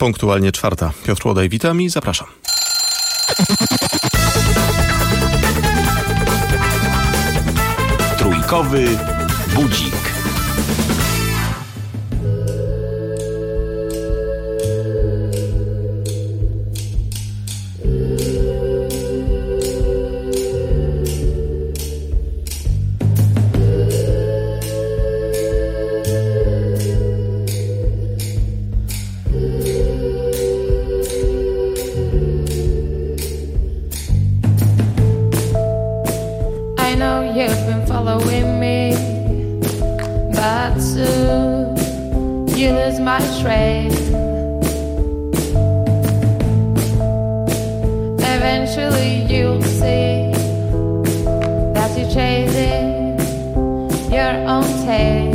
punktualnie 4. Piotr Łodaj, witam i zapraszam. Trójkowy budzik. Following me, but soon you lose my trail. Eventually you'll see that you're chasing your own tail.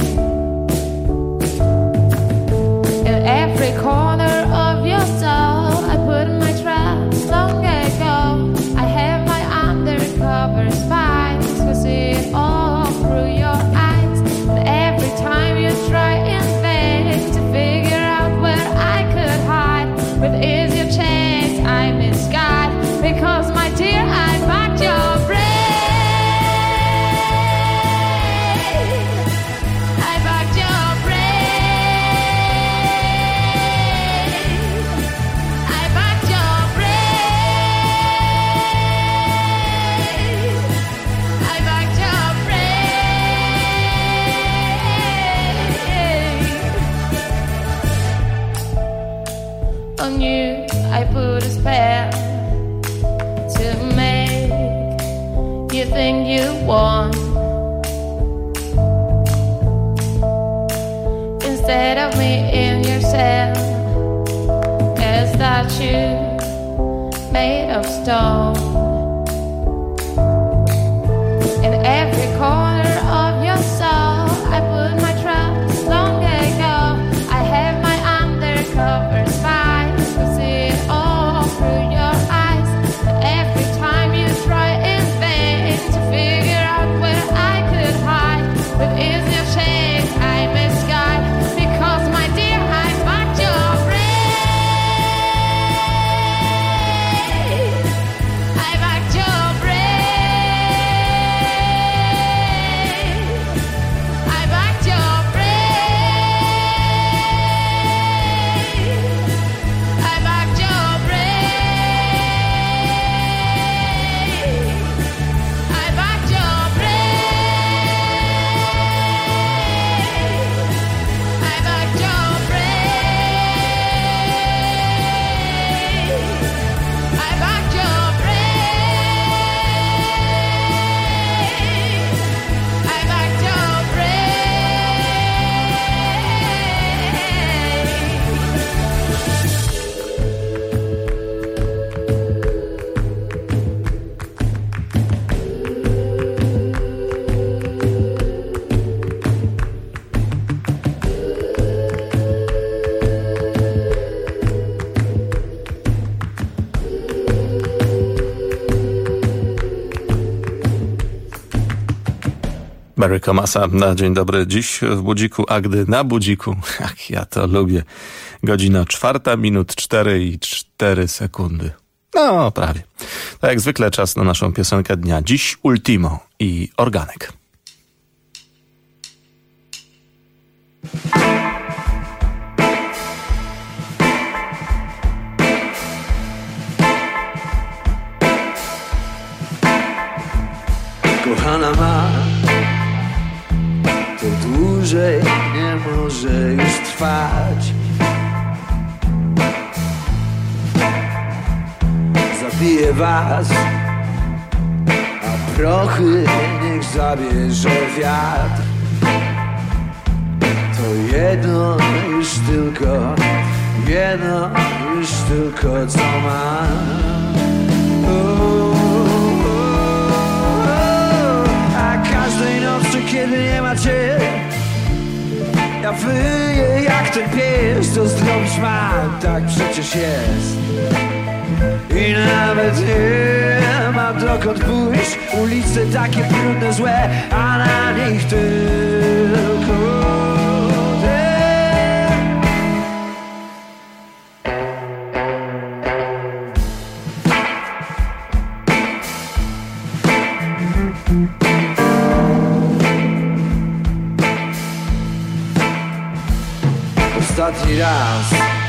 In every corner of your soul I put my trust long ago. I have my undercover spies who see it all through your eyes. And every time you try in vain to figure out where I could hide, with easier chance I misguide, because my dear I backed your brain. I backed your brain. I backed your brain. I backed your brain. On you I put a spell to make you think you won. Instead of me in yourself, a statue made of stone. In every corner of your soul I put my trust long ago. I have my undercover spies who see it all through your eyes. And every time you try in vain to figure out where I could hide, with easier chance I misguide, because my dear I backed your brain. I backed your brain. I backed your brain. I backed your brain. I backed your brain. I backed your brain. I backed your brain. I backed your Barry Comasa na dzień dobry. Dziś w budziku, a gdy na budziku, jak ja to lubię, godzina 4 minut 4 i 4 sekundy. No, prawie. Tak jak zwykle czas na naszą piosenkę dnia. Dziś Ultimo i Organek. Kochana ma, to dłużej nie może już trwać. Zabiję was, a prochy niech zabierze wiatr. To jedno już tylko co mam. A każdej nocy, kiedy nie ma cię, ja wyję jak ten pies. To zrobić mam, tak przecież jest. I nawet nie mam dokąd pójść. Ulice takie brudne, złe, a na nich tylko ty. ostatni raz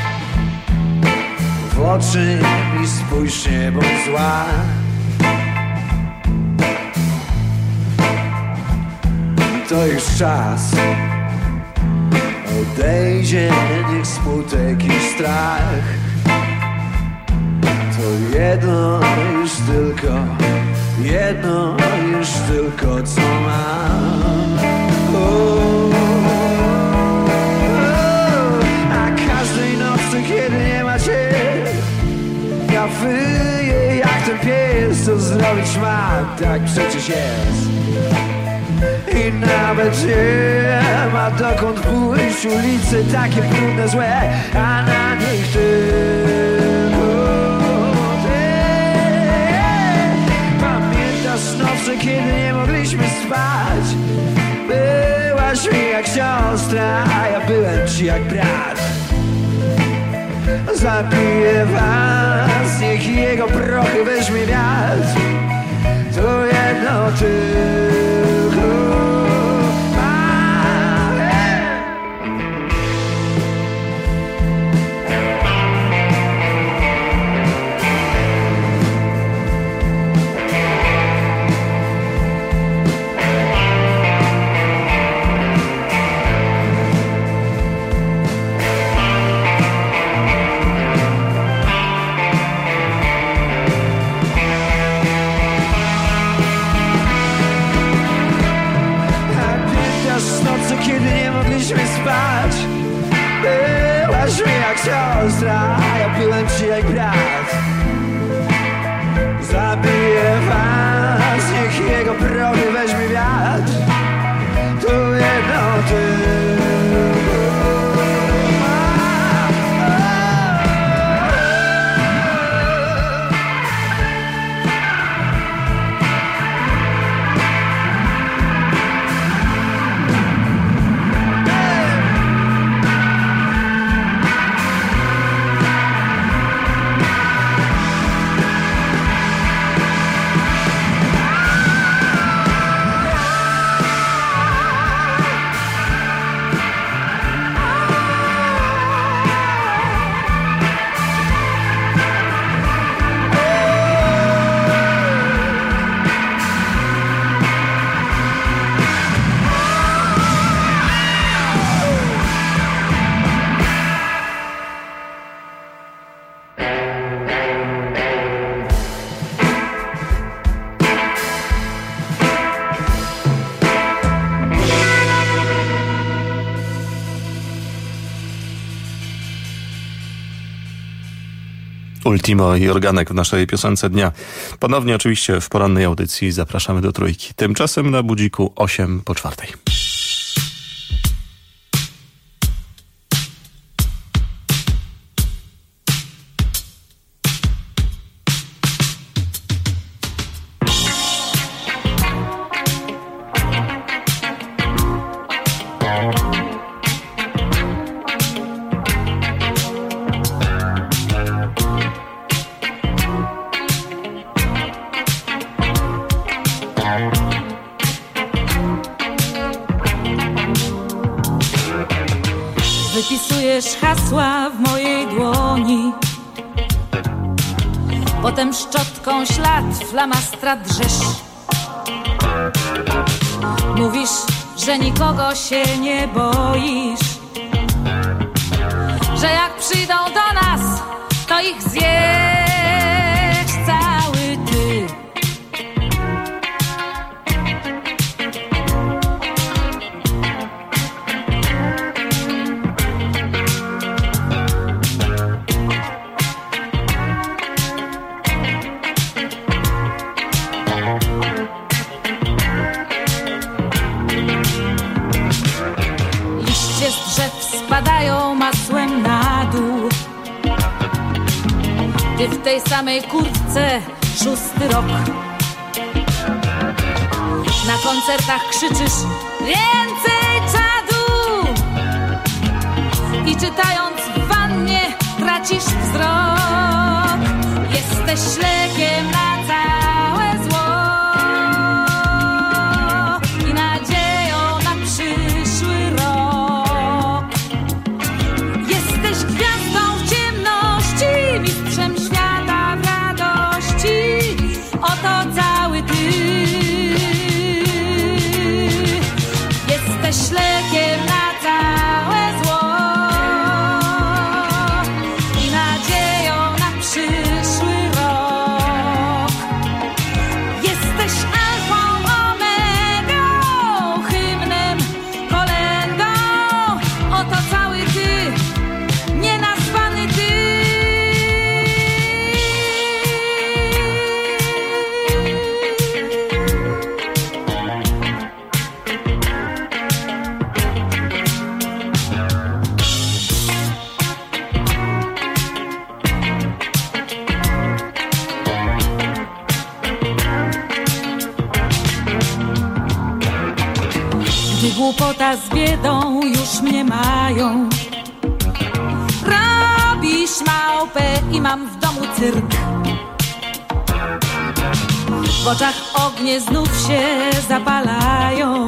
w oczy mi spójrz, nie bądź zła. To już czas, odejdzie niech smutek i strach. To jedno już tylko co mam. A każdej nocy, kiedy nie ma cię, ja wyję jak ten pies. Co zrobić mam, tak przecież jest. I nawet nie ma dokąd pójść, ulice takie brudne, złe, a na nich tylko ty. Pamiętasz noce, kiedy nie mogliśmy spać? Byłaś mi jak siostra, a ja byłem ci jak brat. Zabiję was, niech jego prochy weźmie wiatr. To jedno tylko spać. Byłaś mi jak siostra, a ja byłem ci jak brat. Zabiję was, niech jego prochy weźmie wiatr. To jedno tylko Ultimo i Organek w naszej piosence dnia. Ponownie oczywiście w porannej audycji zapraszamy do Trójki. Tymczasem na budziku 8:04. Wypisujesz hasła w mojej dłoni, potem szczotką ślad flamastra drzesz. Mówisz, że nikogo się nie boisz, że jak przyjdą do nas, to ich zjesz cały ty. Spadają masłem na dół. Ty w tej samej kurtce 6. rok. Na koncertach krzyczysz więcej czadu i czytając w wannie tracisz wzrok. Jesteś lekiem na całe zło i nadzieją na przyszły rok. Głupota z biedą już mnie mają. Robisz małpę i mam w domu cyrk. W oczach ognie znów się zapalają.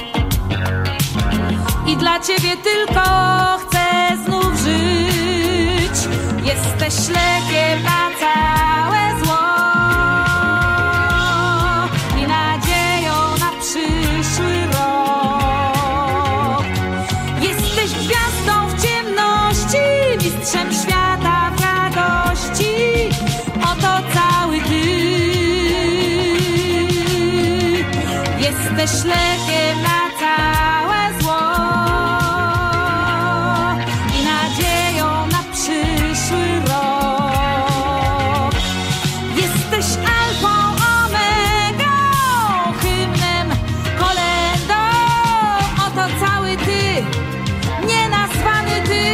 I dla ciebie tylko chcę znów żyć. Jesteś lekiem na całe zło i nadzieją na przyszły rok. Jesteś gwiazdą w ciemności, mistrzem świata w radości. Oto cały ty. Jesteś lekiem na całe zło i nadzieją na przyszły rok. Jesteś alfą, omegą, hymnem, kolędą. Oto cały ty, nienazwany ty.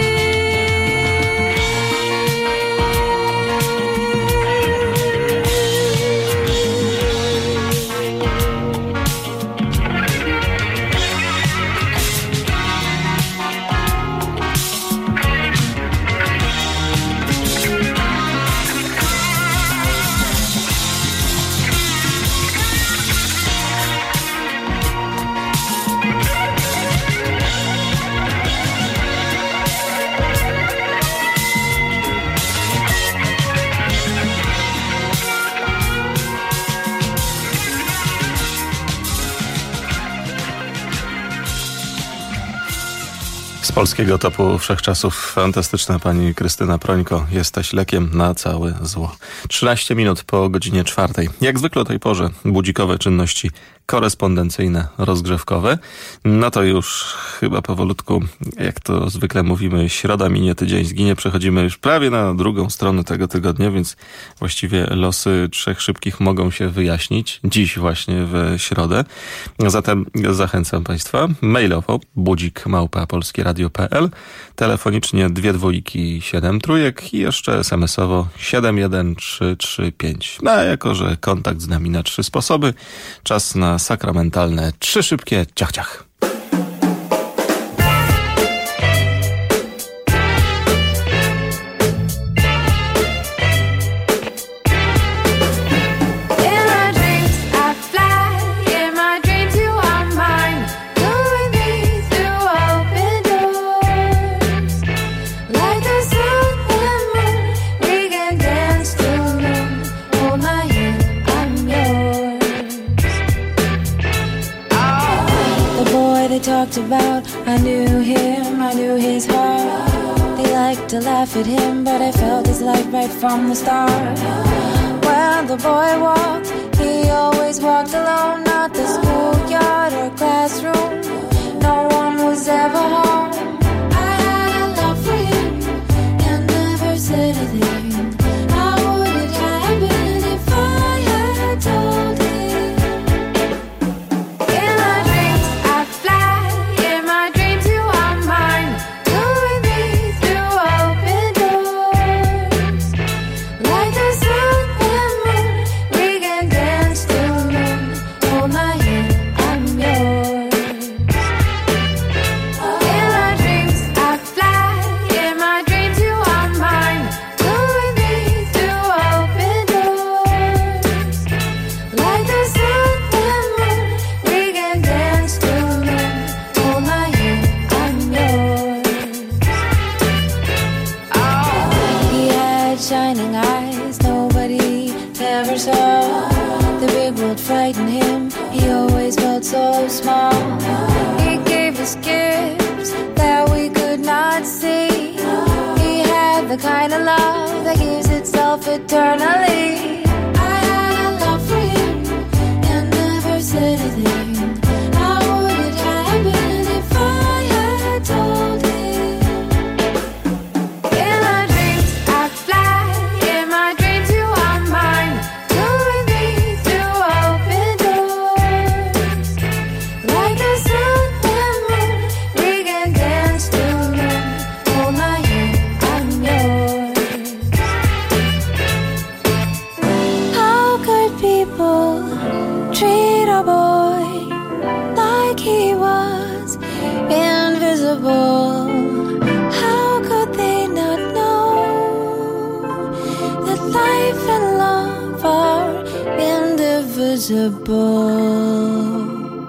Z polskiego topu wszechczasów fantastyczna pani Krystyna Prońko. Jesteś lekiem na całe zło. 13 minut po godzinie 4. Jak zwykle o tej porze budzikowe czynności korespondencyjne, rozgrzewkowe. No to już chyba powolutku, jak to zwykle mówimy, środa minie, tydzień zginie. Przechodzimy już prawie na drugą stronę tego tygodnia, więc właściwie losy trzech szybkich mogą się wyjaśnić dziś właśnie w środę. Zatem zachęcam państwa mailowo budzik@polskieradio.pl, telefonicznie 2 dwójki 7 trójek i jeszcze SMS-owo 71335. A jako że kontakt z nami na 3 sposoby, czas na sakramentalne 3 szybkie ciach-ciach. Talked about, I knew him, I knew his heart. They liked to laugh at him, but I felt his light right from the start. When the boy walked, he always walked alone, not the schoolyard or classroom. No one was ever home. I had a love for him and never said a thing. How would it happen if I had told him? Shining eyes, nobody ever saw. The big world frightened him, he always felt so small. He gave us gifts that we could not see. He had the kind of love that gives itself eternally. I had a love for him and never said a thing. How would it happen if I had told him? invisible.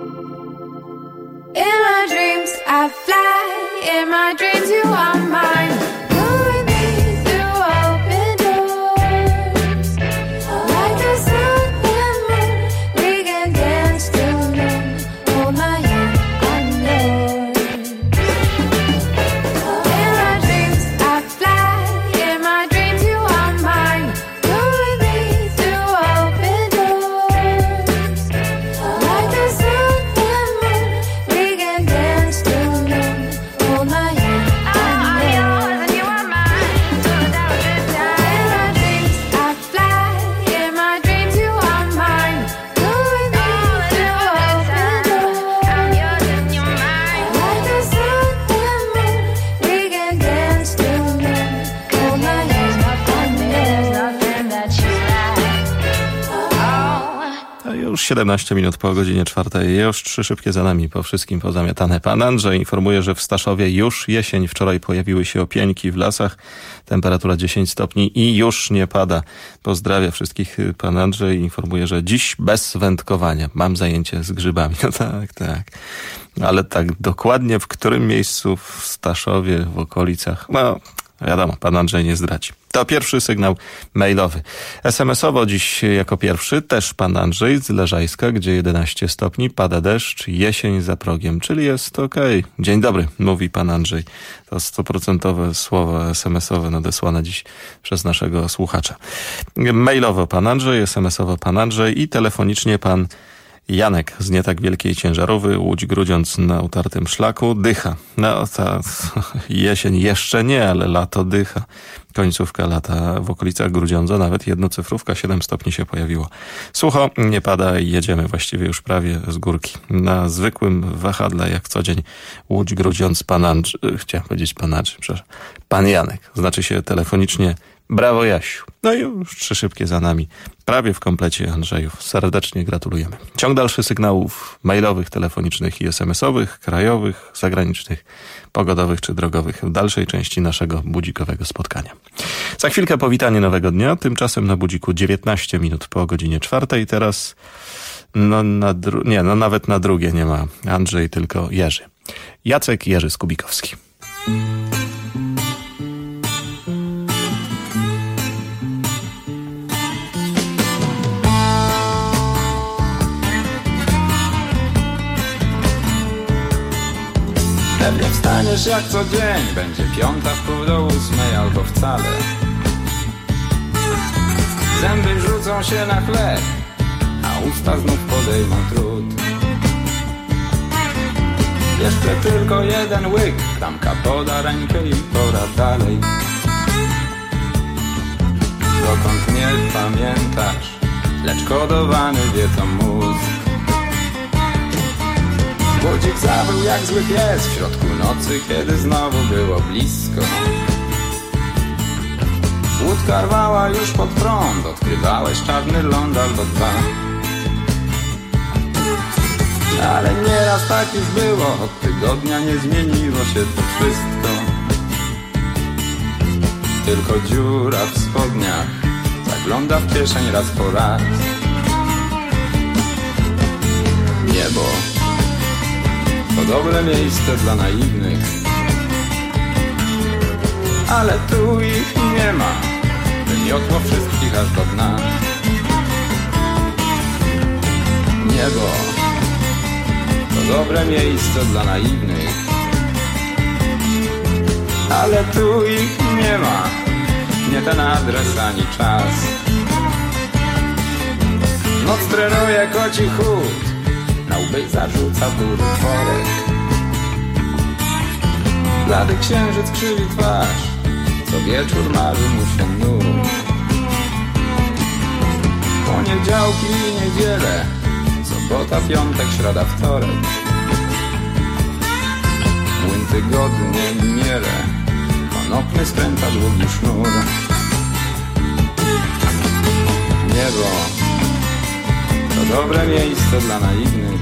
In my dreams I fly, in my dreams you are mine. Go with me through open doors. Like the sun and moon, we can dance till noon. Hold my hand, I'm yours. In my dreams I fly, in my dreams you are mine. Go with me through open doors. Like the sun and moon, we can dance till noon. Hold my hand, I'm yours, and you are mine. So that was good time. In my dreams I fly, in my dreams you are mine. Go with me through open doors. I'm yours and you're mine. Like the sun and moon, we can dance till noon. Hold my hand, There's nothing that you like. Oh. A już 17 minut po godzinie 4. Już 3 szybkie za nami, po wszystkim pozamiatane. Pan Andrzej informuje, że w Staszowie już jesień. Wczoraj pojawiły się opieńki w lasach. Temperatura 10 stopni i już nie pada. Pozdrawia wszystkich pan Andrzej. Informuje, że dziś bez wędkowania. Mam zajęcie z grzybami. No tak, tak. Ale tak dokładnie w którym miejscu w Staszowie, w okolicach, no wiadomo, pan Andrzej nie zdradzi. To pierwszy sygnał mailowy. SMS-owo dziś jako pierwszy też pan Andrzej z Leżajska, gdzie 11 stopni, pada deszcz, jesień za progiem, czyli jest okej. Dzień dobry, mówi pan Andrzej. To 100% słowa SMS-owe nadesłane dziś przez naszego słuchacza. Mailowo pan Andrzej, SMS-owo pan Andrzej i telefonicznie pan Janek z nie tak wielkiej ciężarówki, Łódź Grudziądz na utartym szlaku, dycha. No ta jesień jeszcze nie, ale lato dycha. Końcówka lata w okolicach Grudziądza, nawet jednocyfrówka, 7 stopni się pojawiło. Sucho, nie pada i jedziemy właściwie już prawie z górki. Na zwykłym wahadle, jak co dzień, Łódź Grudziądz, pan Andrzej, chciałem powiedzieć pan Andrzej, przepraszam, pan Janek, znaczy się telefonicznie brawo Jasiu. No i już 3 szybkie za nami. Prawie w komplecie, Andrzejów. Serdecznie gratulujemy. Ciąg dalszy sygnałów mailowych, telefonicznych i SMS-owych, krajowych, zagranicznych, pogodowych czy drogowych w dalszej części naszego budzikowego spotkania. Za chwilkę powitanie nowego dnia, tymczasem na budziku 19 minut po godzinie 4. Teraz nawet na drugie nie ma Andrzej, tylko Jerzy. Jacek Jerzy Skubikowski. Pewnie wstaniesz jak co dzień, będzie 5:45 albo wcale. Zęby rzucą się na chleb, a usta znów podejmą trud. Jeszcze tylko jeden łyk, klamka poda rękę i pora dalej. Dokąd nie pamiętasz, lecz kodowany wie to mózg. Budzik zawył jak zły pies w środku nocy, kiedy znowu było blisko. Łódka rwała już pod prąd, odkrywałeś czarny ląd albo 2. Ale nieraz tak już było, od tygodnia nie zmieniło się to wszystko. Tylko dziura w spodniach zagląda w kieszeń raz po raz. Niebo to dobre miejsce dla naiwnych, ale tu ich nie ma, wymiotło wszystkich aż do dna. Niebo to dobre miejsce dla naiwnych, ale tu ich nie ma, nie ten adres ani czas. Noc trenuje koci chód, na łby zarzuca bury worek. Blady księżyc krzywi twarz, co wieczór marzy mu się nóg. Poniedziałki i niedzielę, sobota, piątek, środa, wtorek. Młyn tygodnie miele, konopny skręca długi sznur. Niebo to dobre miejsce dla naiwnych,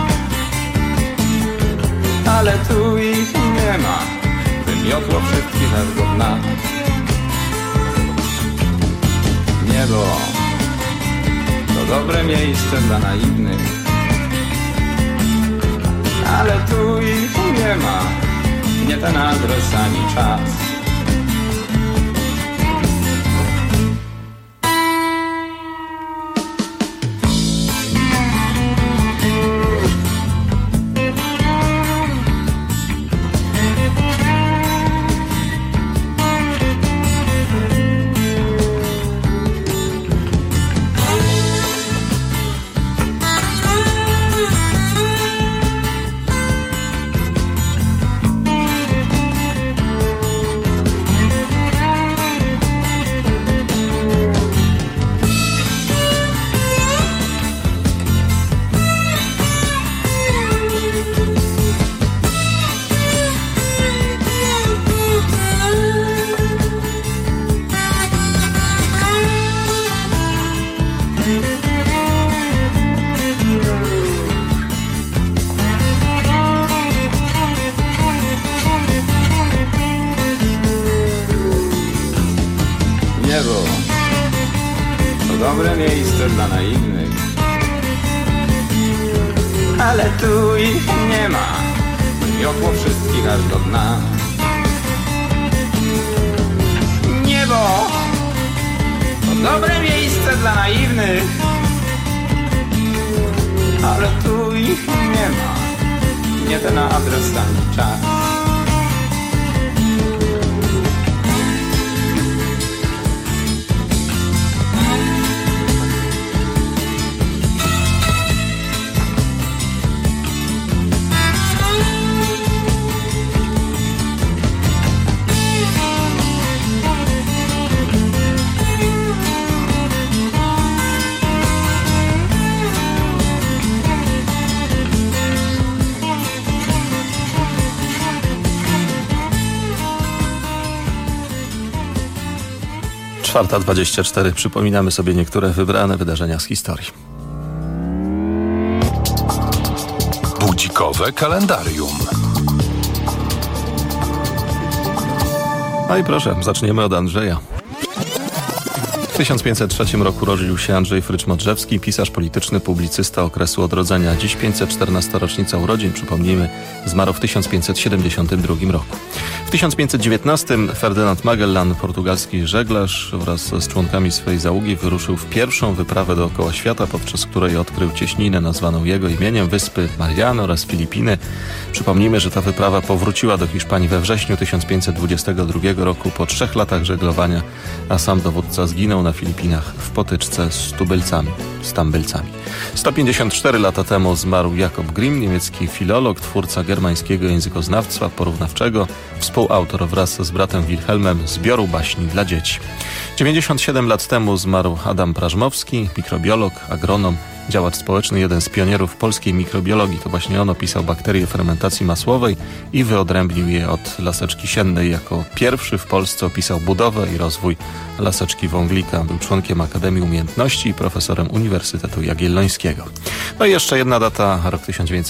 ale tu ich nie ma, wymiotło wszystkich aż do dna. Niebo to dobre miejsce dla naiwnych, ale tu ich nie ma, nie ten adres ani czas. Niebo to dobre miejsce dla naiwnych, ale tu ich nie ma, miotło wszystkich aż do dna. Niebo to dobre miejsce dla naiwnych, ale tu ich nie ma, nie ten adres ani czas. Czwarta 24. Przypominamy sobie niektóre wybrane wydarzenia z historii. Budzikowe kalendarium. No i proszę, zaczniemy od Andrzeja. W 1503 roku urodził się Andrzej Frycz-Modrzewski, pisarz polityczny, publicysta okresu odrodzenia. Dziś 514. rocznica urodzin, przypomnijmy, zmarł w 1572 roku. W 1519 Ferdynand Magellan, portugalski żeglarz, wraz z członkami swojej załogi wyruszył w pierwszą wyprawę dookoła świata, podczas której odkrył cieśninę nazwaną jego imieniem, wyspy Mariany oraz Filipiny. Przypomnijmy, że ta wyprawa powróciła do Hiszpanii we wrześniu 1522 roku po 3 latach żeglowania, a sam dowódca zginął na Filipinach w potyczce z tubylcami. 154 lata temu zmarł Jakob Grimm, niemiecki filolog, twórca germańskiego językoznawstwa porównawczego, współautor wraz z bratem Wilhelmem zbioru baśni dla dzieci. 97 lat temu zmarł Adam Prażmowski, mikrobiolog, agronom, działacz społeczny, jeden z pionierów polskiej mikrobiologii. To właśnie on opisał bakterie fermentacji masłowej i wyodrębnił je od laseczki siennej. Jako pierwszy w Polsce opisał budowę i rozwój laseczki wąglika. Był członkiem Akademii Umiejętności i profesorem Uniwersytetu Jagiellońskiego. No i jeszcze jedna data, rok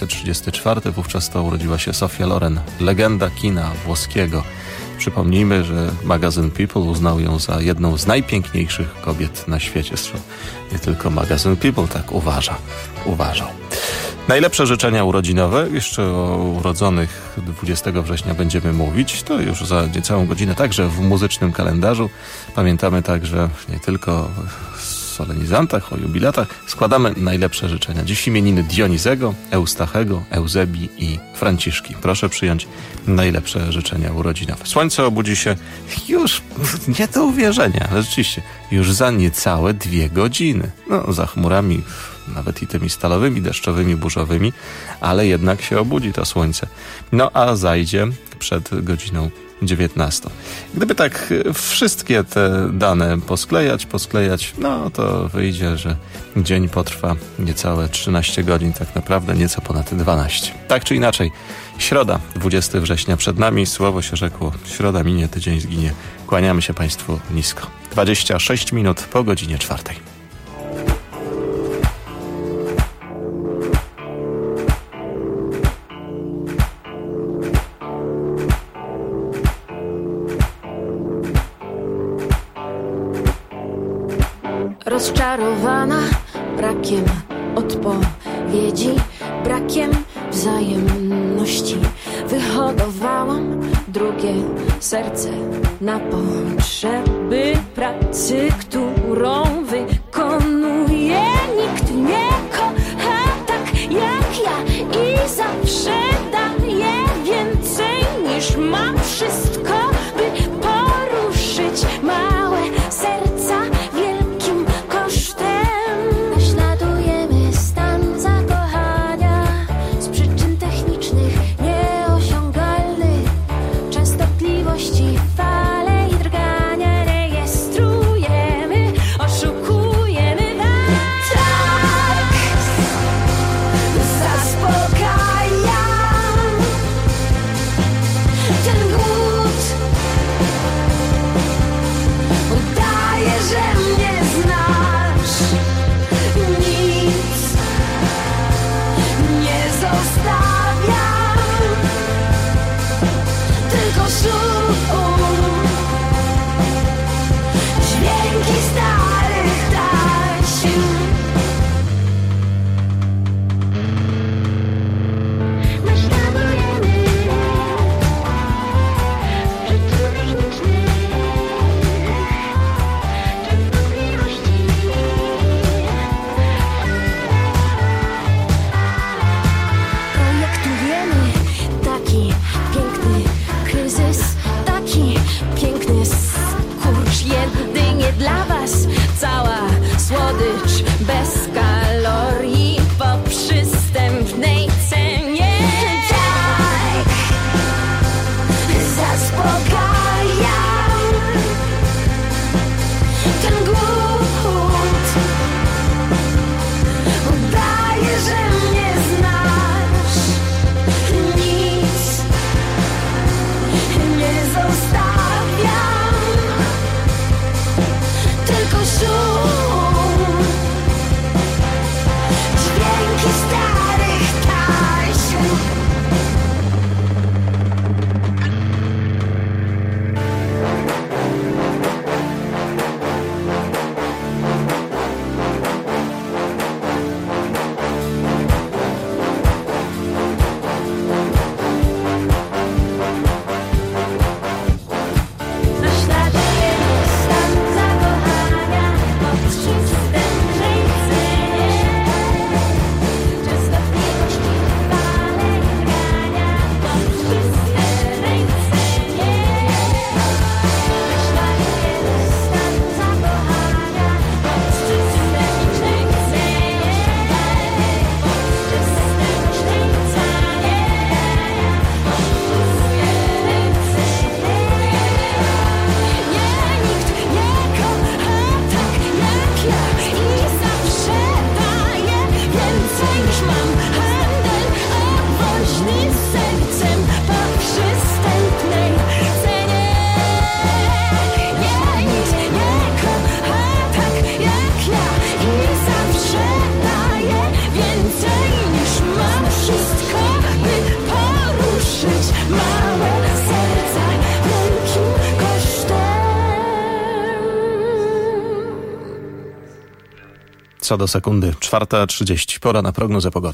1934. Wówczas to urodziła się Sophia Loren, legenda kina włoskiego. Przypomnijmy, że magazyn People uznał ją za jedną z najpiękniejszych kobiet na świecie. Nie tylko magazyn People tak uważał. Najlepsze życzenia urodzinowe, jeszcze o urodzonych 20 września będziemy mówić, to już za niecałą godzinę, także w muzycznym kalendarzu. Pamiętamy także nie tylko o solenizantach, o jubilatach, składamy najlepsze życzenia. Dziś imieniny Dionizego, Eustachego, Eusebii i Franciszki. Proszę przyjąć najlepsze życzenia urodzinowe. Słońce obudzi się już, nie do uwierzenia, ale rzeczywiście, już za niecałe 2 godziny. No, za chmurami, nawet i tymi stalowymi, deszczowymi, burzowymi, ale jednak się obudzi to słońce. No, a zajdzie przed godziną 19. Gdyby tak wszystkie te dane posklejać, no to wyjdzie, że dzień potrwa niecałe 13 godzin, tak naprawdę nieco ponad 12. Tak czy inaczej, środa, 20 września przed nami, słowo się rzekło, środa minie, tydzień zginie. Kłaniamy się Państwu nisko. 26 minut po godzinie 4. Rozczarowana brakiem odpowiedzi, brakiem wzajemności. Wyhodowałam drugie serce na potrzeby pracy, którą wykonuje. Nikt nie kocha tak jak ja i zawsze daje więcej niż ma. Wszystko, by poruszyć małe serca wielkim kosztem. Naśladujemy stan zakochania z przyczyn technicznych nieosiągalnych, częstotliwości fale i drgania rejestrujemy, oszukujemy tak, zaspokajam ten głód. Udaję, że mnie znasz, nic nie zostawiam, tylko szum, dźwięki starych taśm. Naśladujemy przyczyn technicznych, częstotliwości. Projektujemy taki piękny kryzys, taki piękny skurcz jedynie dla was. Cała słodycz bez kalorii po przystępnej cenie. Tak, zaspokajam ten głód. Udaję, że mnie znasz, nic nie zostawiam, tylko szum, dźwięki starych taśm. Naśladujemy stan zakochania po przystępnej cenie, częstotliwości fale i drgania po przystępnej cenie. Naśladujemy stan zakochania po przystępnej cenie, po przystępnej cenie. Nie, nikt nie kocha tak jak ja i zawsze daje więcej niż mam. Handel obwoźny sercem po przystępnej cenie. Nie, nikt nie kocha tak jak ja i zawsze daje więcej niż mam. Wszystko, by poruszyć małe serca wielkim kosztem. Co do sekundy, 4:30. Pora na prognozę pogody.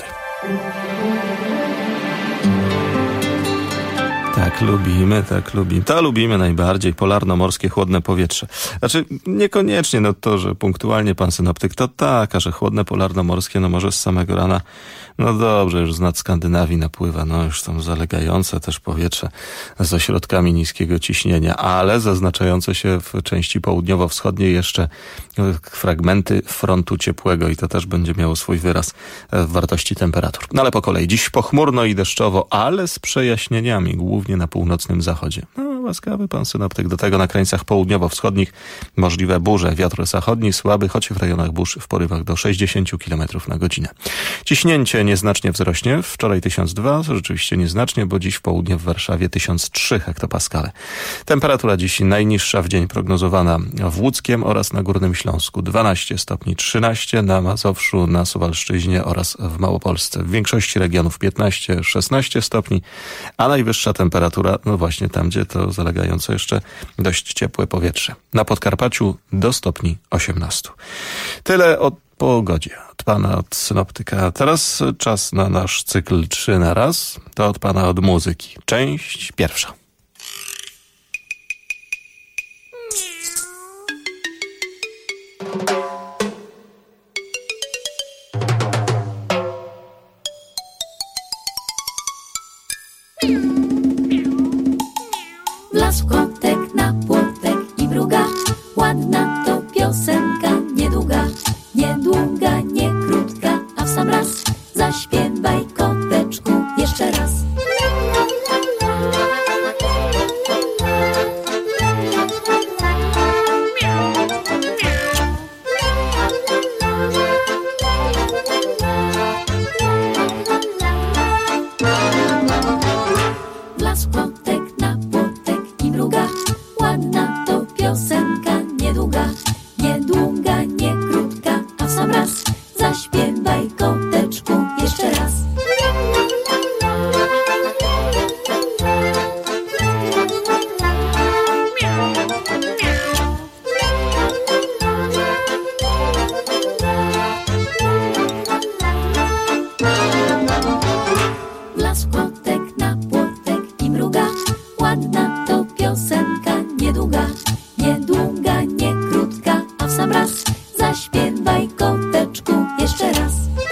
Tak lubimy, tak lubimy. To lubimy najbardziej, polarno-morskie chłodne powietrze. Znaczy, niekoniecznie to, że punktualnie pan synoptyk, to tak, a że chłodne polarno-morskie, no może z samego rana, no dobrze, już z nad Skandynawii napływa, no już są zalegające też powietrze z ośrodkami niskiego ciśnienia, ale zaznaczające się w części południowo-wschodniej jeszcze fragmenty frontu ciepłego i to też będzie miało swój wyraz w wartości temperatur. No ale po kolei, dziś pochmurno i deszczowo, ale z przejaśnieniami, głównie na północnym zachodzie. No, łaskawy pan synoptyk. Do tego na krańcach południowo-wschodnich możliwe burze. Wiatr zachodni słaby, choć w rejonach burz w porywach do 60 km na godzinę. Ciśnięcie nieznacznie wzrośnie. Wczoraj 1002, rzeczywiście nieznacznie, bo dziś w południe w Warszawie 1003 hektopaskale. Temperatura dziś najniższa w dzień prognozowana w Łódzkiem oraz na Górnym Śląsku. 12 stopni, 13 na Mazowszu, na Suwalszczyźnie oraz w Małopolsce. W większości regionów 15-16 stopni, a najwyższa temperatura, no właśnie tam, gdzie to zalegające jeszcze dość ciepłe powietrze. Na Podkarpaciu do stopni 18. Tyle od pogodzie od pana, od synoptyka. Teraz czas na nasz cykl 3 na raz. To od pana od muzyki. Część pierwsza. Wlazł kotek na płotek i mruga. Ładna to piosenka, niedługa, niedługa, nie krótka, a w sam raz zaśpiewaj koteczku jeszcze raz. Wlazł kotek na płotek i mruga. Ładna to piosenka, niedługa, niedługa, nie krótka, a w sam raz zaśpiewaj koteczku jeszcze raz. Wlazł kotek na płotek i mruga. Ładna to piosenka, niedługa, niedługa, nie krótka, a w sam raz zaśpiewaj koteczku jeszcze raz.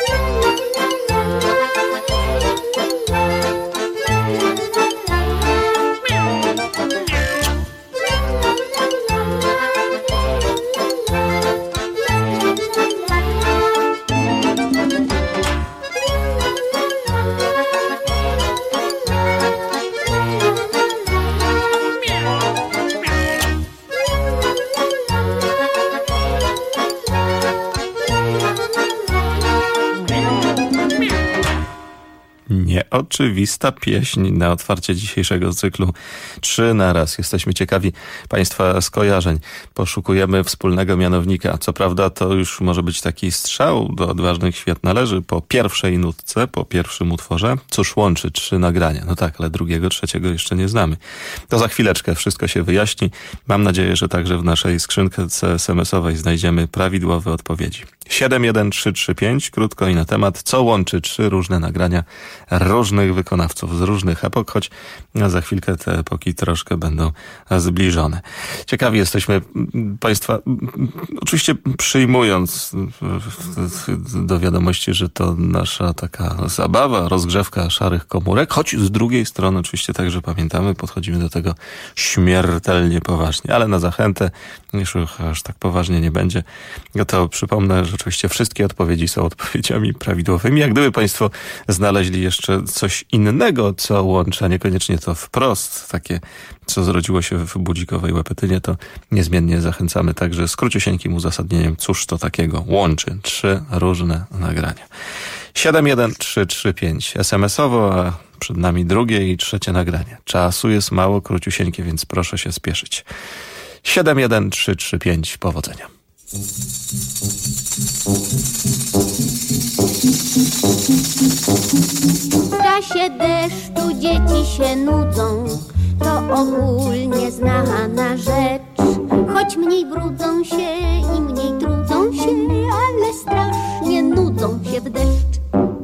Nieoczywista pieśń na otwarcie dzisiejszego cyklu 3 na raz. Jesteśmy ciekawi państwa skojarzeń. Poszukujemy wspólnego mianownika. Co prawda to już może być taki strzał do odważnych świat należy po pierwszej nutce, po pierwszym utworze. Cóż łączy 3 nagrania? No tak, ale drugiego, trzeciego jeszcze nie znamy. To za chwileczkę wszystko się wyjaśni. Mam nadzieję, że także w naszej skrzynce SMS-owej znajdziemy prawidłowe odpowiedzi. 71335, krótko i na temat, co łączy 3 różne nagrania różnych wykonawców z różnych epok, choć za chwilkę te epoki troszkę będą zbliżone. Ciekawi jesteśmy państwa, oczywiście przyjmując do wiadomości, że to nasza taka zabawa, rozgrzewka szarych komórek, choć z drugiej strony oczywiście także pamiętamy, podchodzimy do tego śmiertelnie poważnie, ale na zachętę, już aż tak poważnie nie będzie, to przypomnę, że oczywiście wszystkie odpowiedzi są odpowiedziami prawidłowymi. Jak gdyby państwo znaleźli jeszcze coś innego, co łączy, a niekoniecznie to wprost, takie, co zrodziło się w budzikowej łepetynie, to niezmiennie zachęcamy także z króciusieńkim uzasadnieniem, cóż to takiego łączy 3 różne nagrania. 71335 SMS-owo, a przed nami drugie i trzecie nagranie. Czasu jest mało, króciusieńkie, więc proszę się spieszyć. 71335, powodzenia. W czasie deszczu dzieci się nudzą, to ogólnie znana rzecz. Choć mniej brudzą się i mniej trudzą się, ale strasznie nudzą się w deszcz.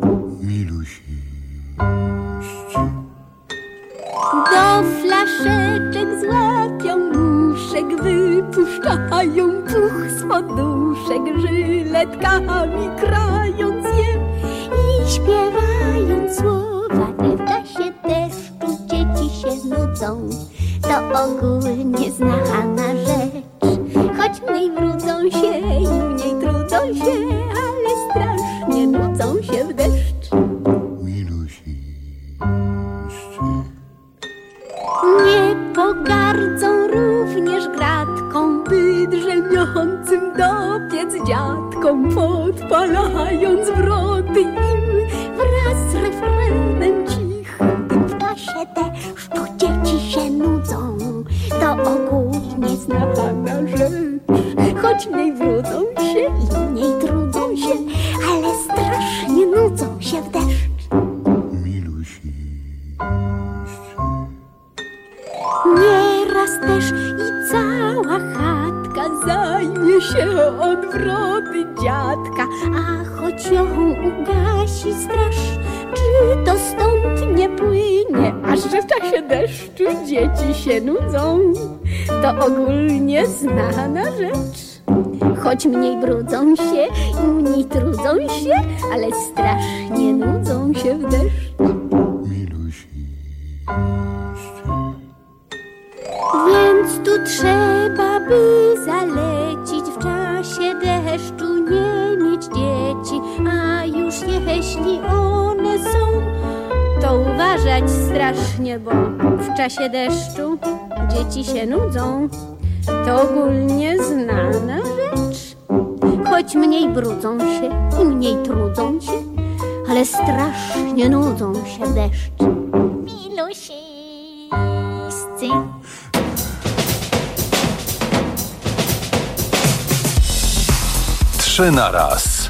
Do flaszeczek złapią muszek, wypuszczają puch z poduszek, żyletkami krając je i śpiewając słowa. I w czasie deszczu dzieci się nudzą, to ogólnie znana rzecz. Choć mniej brudzą się i mniej trudzą się, ale strasznie nudzą się w deszcz. Nie pogardzą również gratką, wydrzemiącym do piec dziadkom, podpalając wroty im wraz z refrenem cichym. W czasie deszczu dzieci się nudzą, to ogólnie znana rzecz. Choć mniej brudzą się i mniej trudzą się, ale strasznie nudzą się w deszcz. Nieraz też i cała chatka zajmie boję się odwroty dziadka, a choć ją ugasi straż, czy to stąd nie płynie, aż że w czasie deszczu dzieci się nudzą? To ogólnie znana rzecz. Choć mniej brudzą się i mniej trudzą się, ale strasznie nudzą się w deszczu. Więc tu trzeba by zalecić w czasie deszczu nie mieć dzieci, a już jeśli one są, to uważać strasznie, bo w czasie deszczu dzieci się nudzą. To ogólnie znana rzecz. Choć mniej brudzą się i mniej trudzą się, ale strasznie nudzą się w deszczu. Milusiscy. 3 na raz.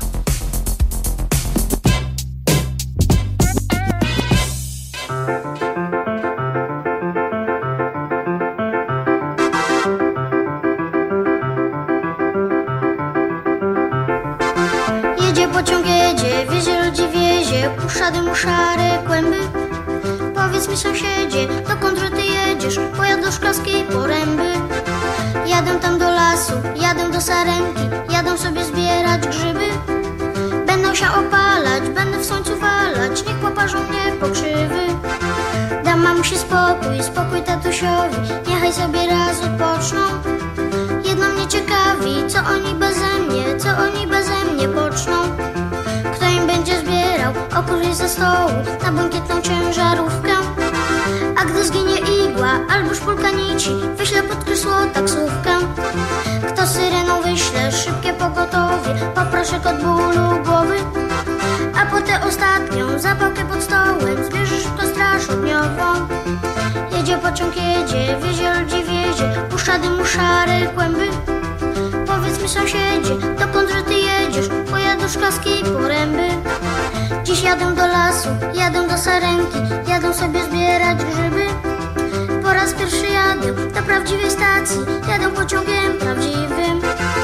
Jedzie pociąg, jedzie, wiezie ludzi, wiezie, puszcza dymu szare kłęby. Powiedz mi, sąsiedzie, dokąd ty jedziesz? Pojazd do Szklarskiej Poręby. Jadę tam do lasu, jadę do Sarenki, jadę sobie zbierać grzyby. Będę się opalać, będę w słońcu walać, niech poparzą mnie pokrzywy. Dam mamusi spokój, spokój tatusiowi, niechaj sobie raz odpoczną. Jedno mnie ciekawi, co oni beze mnie poczną. Kto im będzie zbierał okury ze stołu na błękitną ciężarówkę? A gdy zginie igła albo szpulka nici, wyślę pod krzesło taksówkę. Kto syreną wyśle szybkie pogotowie, poproszę od bólu głowy. A potem ostatnią zapałkę pod stołem zbierze szybko straż ogniową. Jedzie pociąg, jedzie, wiezie ludzi, wiezie, puszcza dymu szare kłęby. Powiedz mi, sąsiedzie, dokąd ty jedziesz? Pojadę do Szklarskiej Poręby. Dziś jadę do lasu, jadę do Sarenki, jadę sobie zbierać grzyby. Po raz pierwszy jadę do prawdziwej stacji, jadę pociągiem prawdziwym.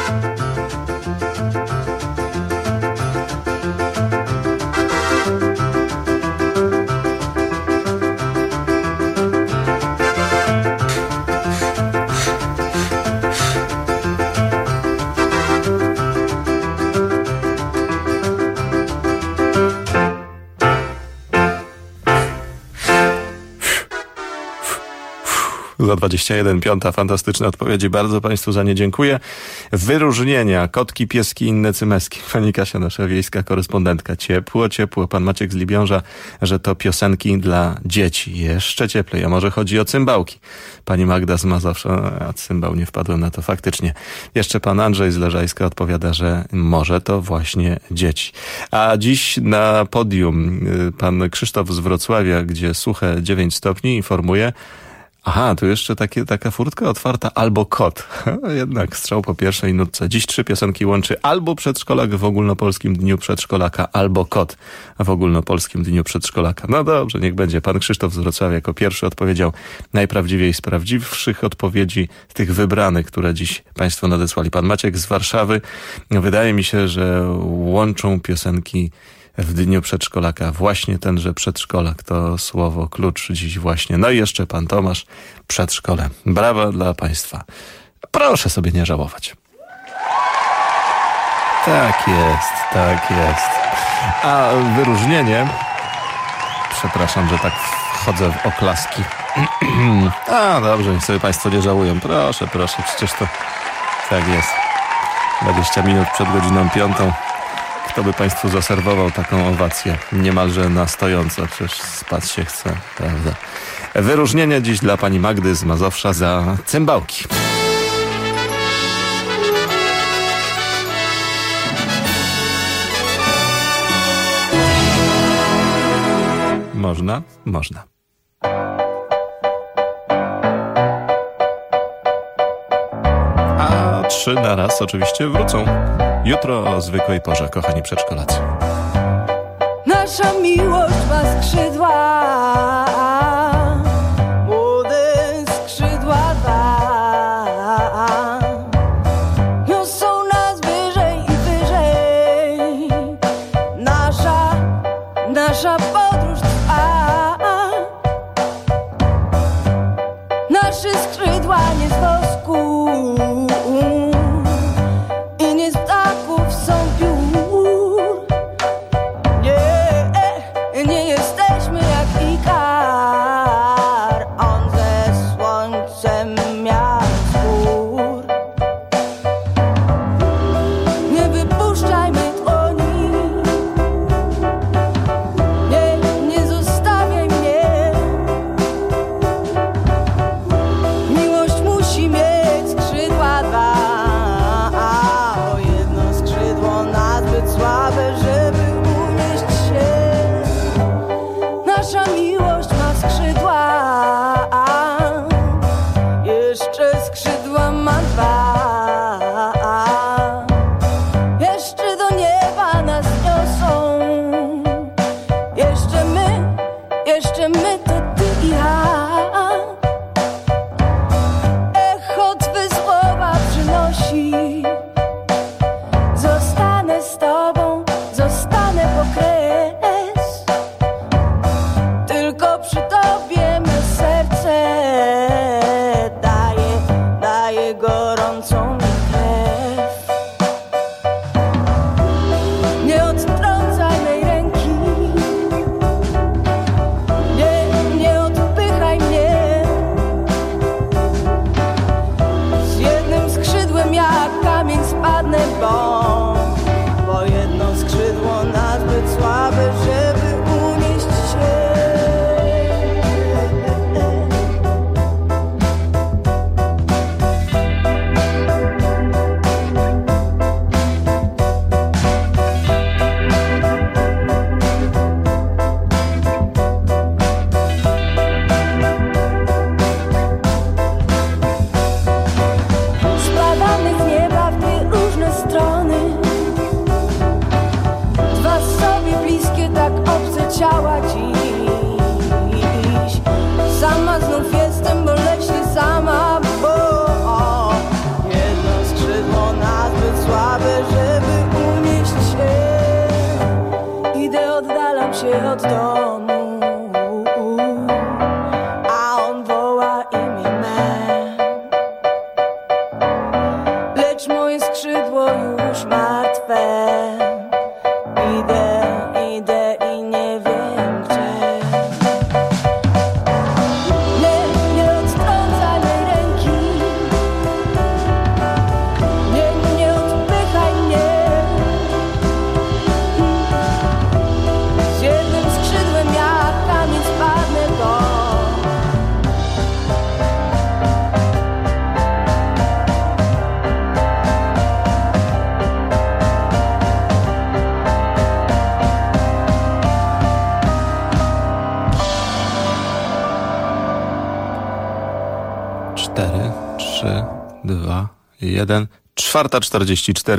Za 21, piąta, fantastyczne odpowiedzi. Bardzo Państwu za nie dziękuję. Wyróżnienia, kotki, pieski, inne cymeski. Pani Kasia, nasza wiejska korespondentka. Ciepło, ciepło. Pan Maciek z Libiąża, że to piosenki dla dzieci. Jeszcze cieplej. A może chodzi o cymbałki? Pani Magda z Mazowsza, a cymbał nie wpadłem na to faktycznie. Jeszcze pan Andrzej z Leżajska odpowiada, że może to właśnie dzieci. A dziś na podium pan Krzysztof z Wrocławia, gdzie suche 9 stopni, informuje. Aha, tu jeszcze taka furtka otwarta, albo kot. Jednak strzał po pierwszej nutce. Dziś 3 piosenki łączy albo przedszkolak w Ogólnopolskim Dniu Przedszkolaka, albo kot w Ogólnopolskim Dniu Przedszkolaka. No dobrze, niech będzie. Pan Krzysztof z Wrocławia jako pierwszy odpowiedział najprawdziwiej z prawdziwszych odpowiedzi z tych wybranych, które dziś Państwo nadesłali. Pan Maciek z Warszawy. Wydaje mi się, że łączą piosenki w Dniu Przedszkolaka. Właśnie tenże przedszkolak to słowo klucz dziś właśnie. No i jeszcze pan Tomasz, przedszkole. Brawa dla Państwa. Proszę sobie nie żałować. Tak jest, tak jest. A wyróżnienie, przepraszam, że tak wchodzę w oklaski. A dobrze, niech sobie Państwo nie żałują. Proszę, proszę, przecież to tak jest. 20 minut przed godziną 5. Kto by Państwu zaserwował taką owację niemalże na stojąco? Przecież spać się chce, prawda? Wyróżnienie dziś dla pani Magdy z Mazowsza za cymbałki. Można? Można. A 3 na raz oczywiście wrócą. Jutro o zwykłej porze, kochani przedszkolacy. Nasza miłość ma skrzydła, młode skrzydła dwa. Niosą się od domu, a on woła imię me. Lecz moje skrzydło już martwe. Idę i nie wiem gdzie. Nie odtrącaj mej ręki. Nie odpychaj mnie. Z jednym skrzydłem jak kamień spadnę go. Cztery, 3, 2, 1. 4:44,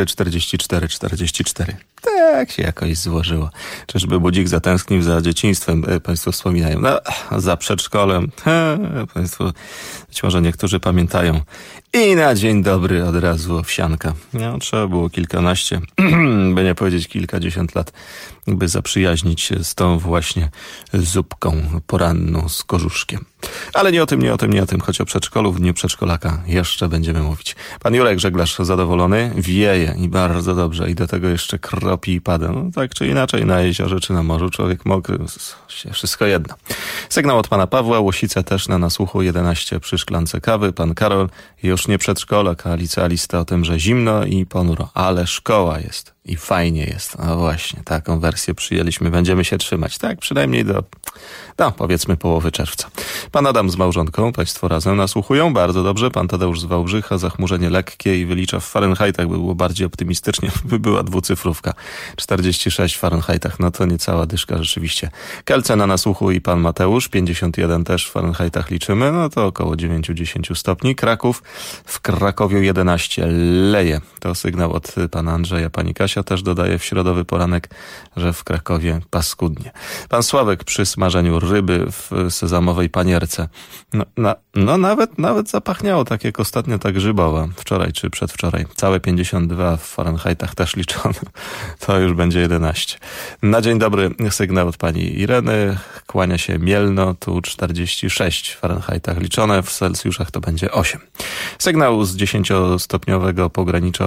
44. Tak się jakoś złożyło. Czyżby budzik zatęsknił za dzieciństwem? Państwo wspominają. No, za przedszkolem. Państwo, być może niektórzy pamiętają. I na dzień dobry od razu owsianka. No, trzeba było kilkanaście, by nie powiedzieć kilkadziesiąt lat, by zaprzyjaźnić się z tą właśnie zupką poranną z korzuszkiem. Ale nie o tym, choć o przedszkolu w dniu przedszkolaka jeszcze będziemy mówić. Pan Jurek, żeglarz zadowolony, wieje i bardzo dobrze i do tego jeszcze kropi i pada. No, tak czy inaczej, na jeziorze czy na morzu człowiek mokry, wszystko jedno. Sygnał od pana Pawła, Łosice też na nasłuchu, 11 przy szklance kawy. Pan Karol, już nie przedszkolak, a licealista o tym, że zimno i ponuro, ale szkoła jest i fajnie jest. No właśnie, taką wersję przyjęliśmy, będziemy się trzymać, tak, przynajmniej do powiedzmy połowy czerwca. Pan Adam z małżonką, państwo razem nasłuchują, bardzo dobrze. Pan Tadeusz z Wałbrzycha, zachmurzenie lekkie i wylicza w Fahrenheitach, by było bardziej optymistycznie, by była dwucyfrówka. 46 w Fahrenheitach, no to niecała dyszka rzeczywiście. Kielce na nasłuchu i pan Mateusz, 51 też w Fahrenheitach liczymy, no to około 9-10 stopni. Kraków, w Krakowiu 11, leje. To sygnał od pana Andrzeja, pani Kasia też dodaje w środowy poranek, że w Krakowie paskudnie. Pan Sławek przy smażeniu ryby w sezamowej panierce. No nawet zapachniało, tak jak ostatnio ta grzybowa, wczoraj czy przedwczoraj. Całe 52 w Fahrenheitach też liczono. To już będzie 11. Na dzień dobry sygnał od pani Ireny. Kłania się Mielno, tu 46 w Fahrenheitach liczone, w Celsjuszach to będzie 8. Sygnał z 10-stopniowego pogranicza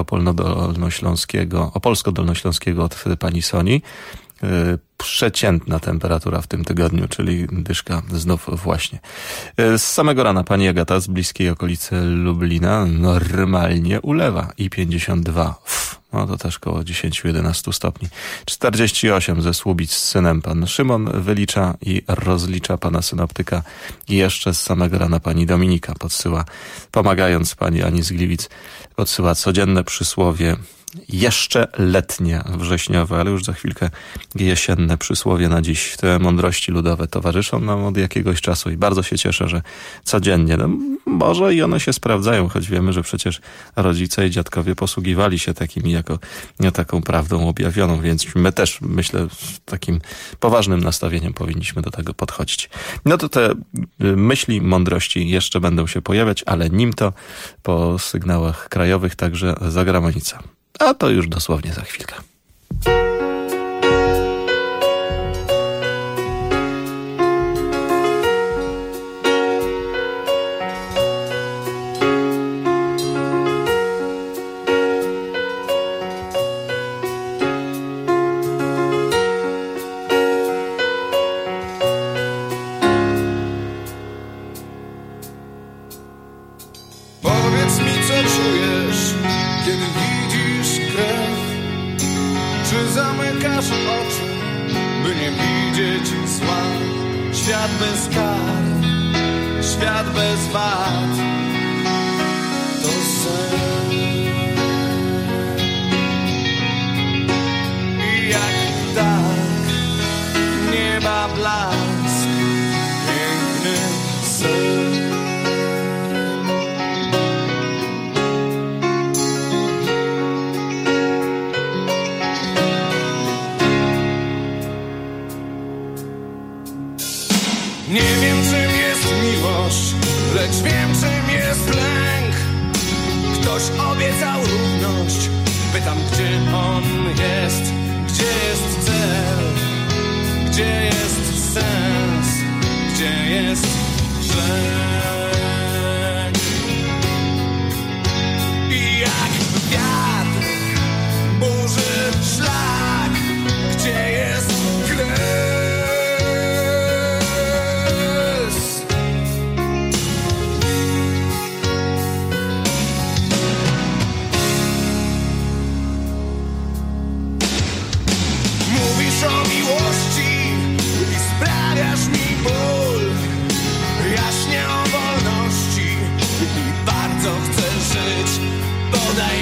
opolsko-dolnośląskiego od pani Soni. Przeciętna temperatura w tym tygodniu, czyli dyszka znów właśnie. Z samego rana pani Agata z bliskiej okolicy Lublina normalnie ulewa i 52. No to też koło 10-11 stopni. 48 ze Słubic z synem pan Szymon wylicza i rozlicza pana synoptyka. I jeszcze z samego rana pani Dominika podsyła, pomagając pani Ani z Gliwic, podsyła codzienne przysłowie jeszcze letnie, wrześniowe, ale już za chwilkę jesienne przysłowie na dziś. Te mądrości ludowe towarzyszą nam od jakiegoś czasu i bardzo się cieszę, że codziennie, może i one się sprawdzają, choć wiemy, że przecież rodzice i dziadkowie posługiwali się takimi jako taką prawdą objawioną, więc my też, myślę, z takim poważnym nastawieniem powinniśmy do tego podchodzić. No to te myśli, mądrości jeszcze będą się pojawiać, ale nim to po sygnałach krajowych także zagranica. A to już dosłownie za chwilkę. Powiedz mi, co czujesz, kiedy widzisz krew. Czy zamykasz oczy, by nie widzieć zła? Świat bez kar, świat bez wad, to sen. I jak ptak, nieba blask, piękny sen. Nie wiem, czym jest miłość, lecz wiem, czym jest lęk. Ktoś obiecał równość, pytam, gdzie on jest, gdzie jest cel, gdzie jest sens, gdzie jest brzeg. I jak wiatr burzy szlak, gdzie jest kres. Mówisz o miłości i sprawiasz mi ból. Jaśnie o wolności i bardzo chcę żyć. Podaj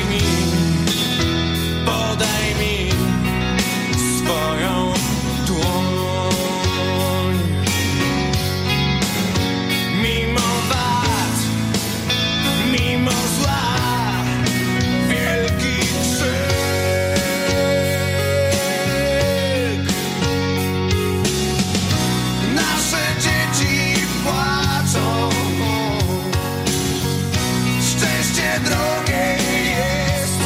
mi swoją dłoń. Mimo wad, mimo zła, wielki krzyk. Nasze dzieci płaczą, szczęście drogie jest,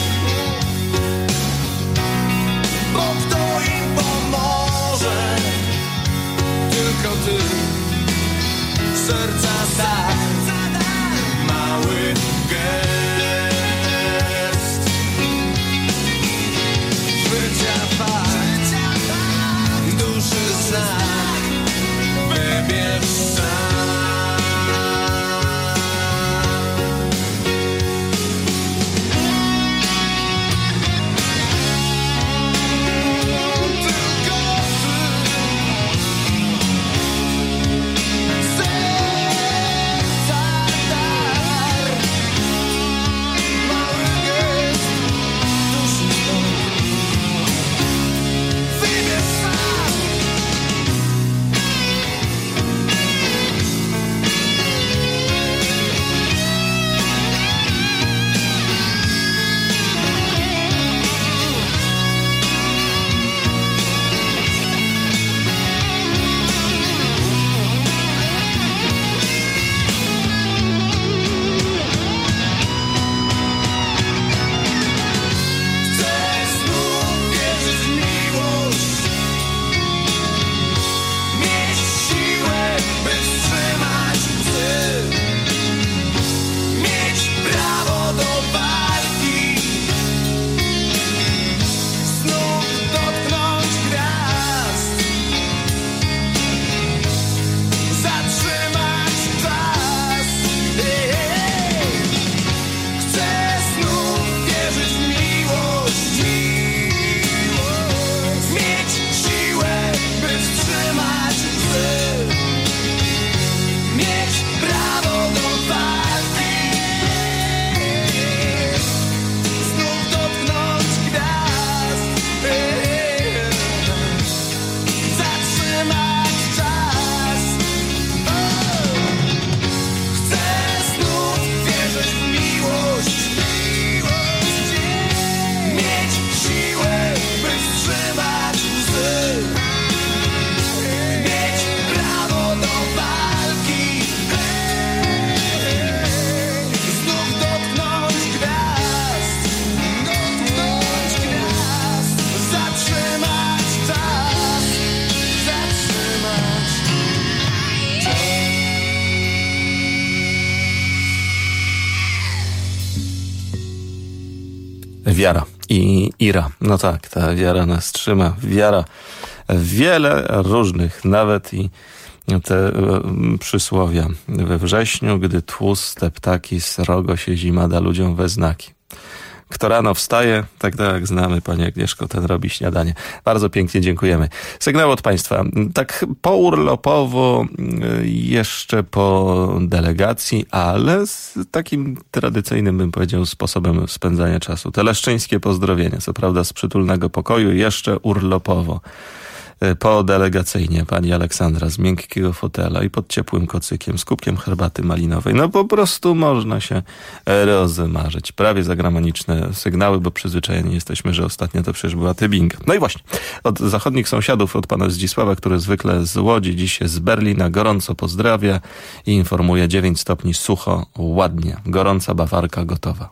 bo kto im pomoże? Tylko ty, serca daj, mały gest. Życia fakt, duszy znak, wybierz sam. Tylko ty, serca dar, mały gest, duszy znak, wybierz sam. Chcę znów wierzyć w miłość, mieć siłę, by wstrzymać łzy, mieć prawo do walki, znów dotknąć gwiazd, zatrzymać czas. Chcę znów wierzyć w miłość, mieć siłę, by wstrzymać łzy, mieć prawo do walki, znów dotknąć gwiazd, zatrzymać czas. Chcę znów wierzyć w miłość, mieć siłę, by wstrzymać łzy, mieć prawo do walki, znów dotknąć gwiazd, zatrzymać czas, zatrzymać czas. Wiara i Ira. No tak, ta wiara nas trzyma. Wiara w wiele różnych, nawet i te przysłowia. We wrześniu, gdy tłuste ptaki srogo się zima da ludziom we znaki. Kto rano wstaje, tak jak znamy, Pani Agnieszko, ten robi śniadanie. Bardzo pięknie dziękujemy. Sygnał od Państwa. Tak pourlopowo, jeszcze po delegacji, ale z takim tradycyjnym, bym powiedział, sposobem spędzania czasu. Teleszczyńskie pozdrowienia, co prawda z przytulnego pokoju, jeszcze urlopowo. Podelegacyjnie pani Aleksandra z miękkiego fotela i pod ciepłym kocykiem z kubkiem herbaty malinowej. No po prostu można się rozmarzyć. Prawie zagraniczne sygnały, bo przyzwyczajeni jesteśmy, że ostatnio to przecież była Tybinga. No i właśnie, od zachodnich sąsiadów, od pana Zdzisława, który zwykle z Łodzi, dziś z Berlina, gorąco pozdrawia i informuje 9 stopni sucho, ładnie. Gorąca bawarka gotowa.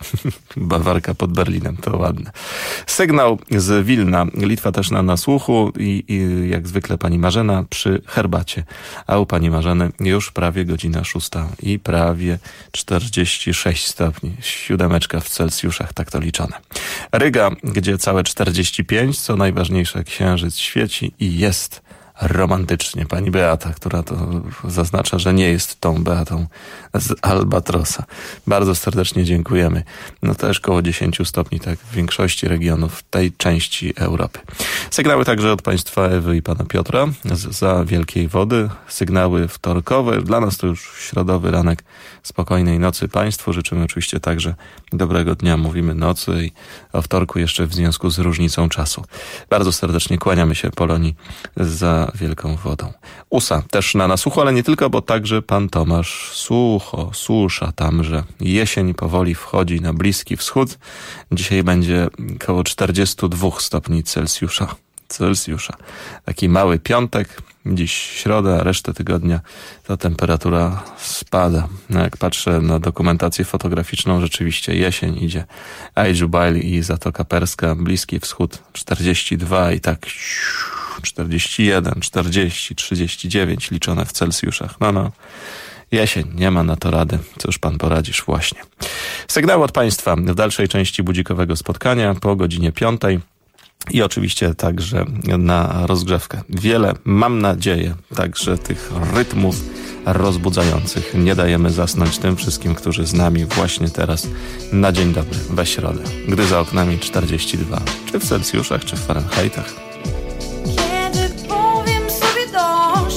Bawarka pod Berlinem, to ładne. Sygnał z Wilna. Litwa też na słuchu i jak zwykle pani Marzena przy herbacie, a u pani Marzeny już prawie godzina 6 i prawie 46 stopni. 7 w Celsjuszach, tak to liczone. Ryga, gdzie całe 45, co najważniejsze, księżyc świeci i jest romantycznie. Pani Beata, która to zaznacza, że nie jest tą Beatą z Albatrosa. Bardzo serdecznie dziękujemy. No też koło 10 stopni, tak w większości regionów tej części Europy. Sygnały także od państwa Ewy i pana Piotra za Wielkiej Wody. Sygnały wtorkowe. Dla nas to już środowy ranek. Spokojnej nocy państwu. Życzymy oczywiście także dobrego dnia. Mówimy nocy i o wtorku jeszcze w związku z różnicą czasu. Bardzo serdecznie kłaniamy się Polonii za Wielką Wodą. USA też na nasłuchu, ale nie tylko, bo także pan Tomasz susza tam, że jesień powoli wchodzi na Bliski Wschód. Dzisiaj będzie koło 42 stopni Celsjusza. Taki mały piątek, dziś środa, a resztę tygodnia ta temperatura spada. Jak patrzę na dokumentację fotograficzną, rzeczywiście jesień idzie. Jubail i Zatoka Perska, Bliski Wschód 42 i tak 41, 40, 39 liczone w Celsjuszach. No. Jesień, nie ma na to rady. Cóż pan poradzisz właśnie. Sygnały od państwa w dalszej części budzikowego spotkania po godzinie 5. I oczywiście także na rozgrzewkę. Wiele, mam nadzieję, także tych rytmów rozbudzających nie dajemy zasnąć tym wszystkim, którzy z nami właśnie teraz na dzień dobry, we środę, gdy za oknami 42, czy w Celsjuszach, czy w Fahrenheitach. Kiedy powiem sobie dość,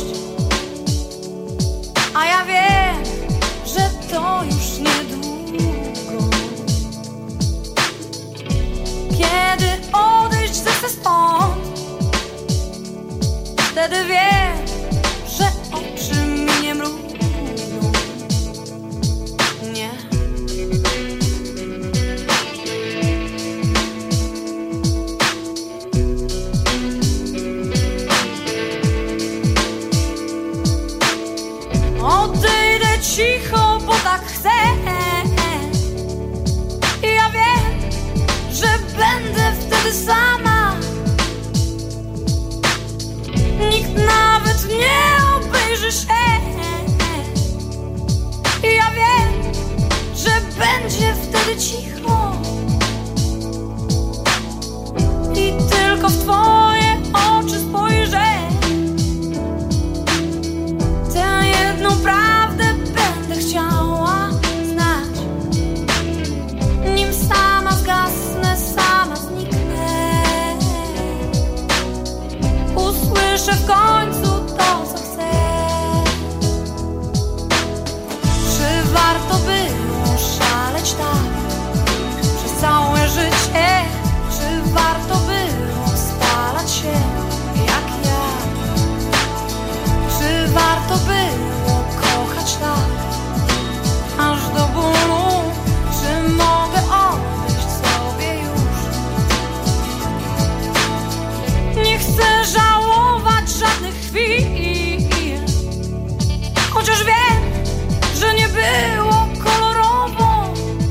a ja wiem, że to już niedługo. Kiedy odejść zechcę stąd, wtedy wiem, że oczy mi nie mrugną. Nie. Odejdę cicho, bo tak chcę. I ja wiem, że będę wtedy sama. Nikt nawet nie obejrzy się. I ja wiem, że będzie wtedy cicho. I tylko w twoje oczy spojrzę. Tę jedną prawdę będę chciała znać. Nim sama zgasnę, sama zniknę. Usłyszę w końcu to, co chcę. Czy warto było szaleć tak przez całe życie? Czy warto było spalać się jak ja? Czy warto było kochać tak aż do bólu? Czy mogę odejść sobie już? Nie chcę żałować żadnych chwil, chociaż wiem, że nie było kolorowo.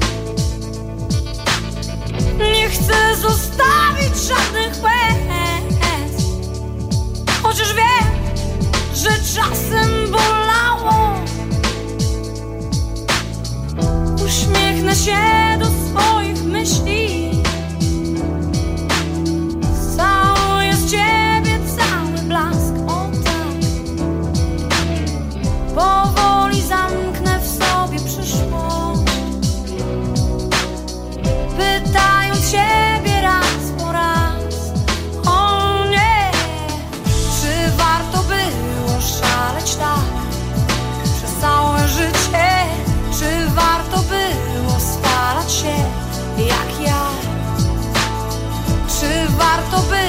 Nie chcę zostawić żadnych łez, chociaż wiem, że czasem bolało. Uśmiechnę się do swoich myśli. Całuję z ciebie cały blask, o tak. Powoli zamknę w sobie przyszłość, pytając ciebie raz po raz. O nie, czy warto było szaleć tak przez całe życie? Czy warto było spalać się jak ja? Czy warto było